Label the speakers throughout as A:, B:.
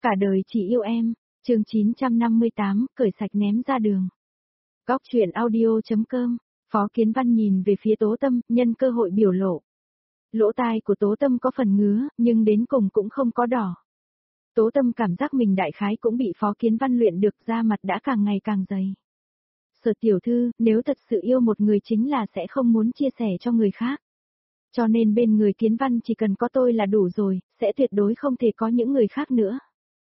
A: Cả đời chỉ yêu em, chương 958, cởi sạch ném ra đường. Góc truyện audio.com, Phó Kiến Văn nhìn về phía Tố Tâm, nhân cơ hội biểu lộ. Lỗ tai của Tố Tâm có phần ngứa, nhưng đến cùng cũng không có đỏ. Tố Tâm cảm giác mình đại khái cũng bị Phó Kiến Văn luyện được, da mặt đã càng ngày càng dày. Sở tiểu thư, nếu thật sự yêu một người chính là sẽ không muốn chia sẻ cho người khác. Cho nên bên người Kiến Văn chỉ cần có tôi là đủ rồi, sẽ tuyệt đối không thể có những người khác nữa.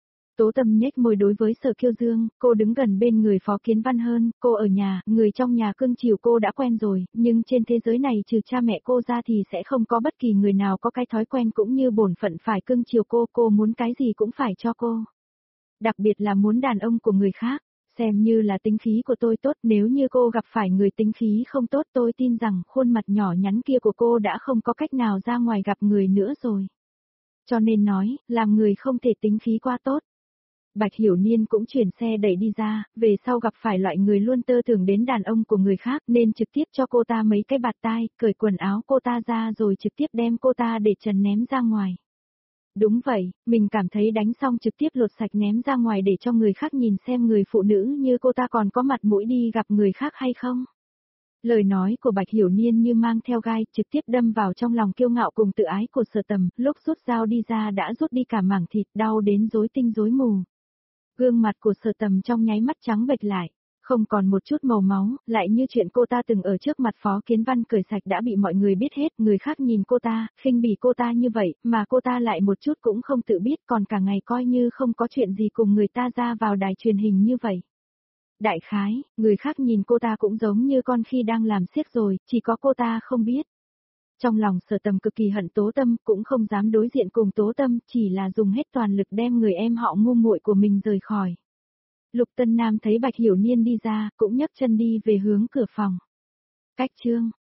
A: Tố Tâm nhếch môi đối với Sở Kiêu Dương, cô đứng gần bên người Phó Kiến Văn hơn, cô ở nhà, người trong nhà cưng chiều cô đã quen rồi, nhưng trên thế giới này trừ cha mẹ cô ra thì sẽ không có bất kỳ người nào có cái thói quen cũng như bổn phận phải cưng chiều cô muốn cái gì cũng phải cho cô. Đặc biệt là muốn đàn ông của người khác, xem như là tính khí của tôi tốt, nếu như cô gặp phải người tính khí không tốt tôi tin rằng khuôn mặt nhỏ nhắn kia của cô đã không có cách nào ra ngoài gặp người nữa rồi. Cho nên nói, làm người không thể tính khí quá tốt. Bạch Hiểu Niên cũng chuyển xe đẩy đi ra, về sau gặp phải loại người luôn tơ tưởng đến đàn ông của người khác nên trực tiếp cho cô ta mấy cái bạt tai, cởi quần áo cô ta ra rồi trực tiếp đem cô ta để trần ném ra ngoài. Đúng vậy, mình cảm thấy đánh xong trực tiếp lột sạch ném ra ngoài để cho người khác nhìn xem người phụ nữ như cô ta còn có mặt mũi đi gặp người khác hay không. Lời nói của Bạch Hiểu Niên như mang theo gai, trực tiếp đâm vào trong lòng kiêu ngạo cùng tự ái của Sở Tầm, lúc rút dao đi ra đã rút đi cả mảng thịt, đau đến rối tinh rối mù. Gương mặt của Sở Tầm trong nháy mắt trắng bệch lại, không còn một chút màu máu, lại như chuyện cô ta từng ở trước mặt Phó Kiến Văn cởi sạch đã bị mọi người biết hết, người khác nhìn cô ta, khinh bỉ cô ta như vậy, mà cô ta lại một chút cũng không tự biết, còn cả ngày coi như không có chuyện gì cùng người ta ra vào đài truyền hình như vậy. Đại khái, người khác nhìn cô ta cũng giống như con khi đang làm xiếc rồi, chỉ có cô ta không biết. Trong lòng Sở Tầm cực kỳ hận Tố Tâm, cũng không dám đối diện cùng Tố Tâm, chỉ là dùng hết toàn lực đem người em họ ngu muội của mình rời khỏi. Lục Tân Nam thấy Bạch Hiểu Niên đi ra, cũng nhấc chân đi về hướng cửa phòng. Cách chương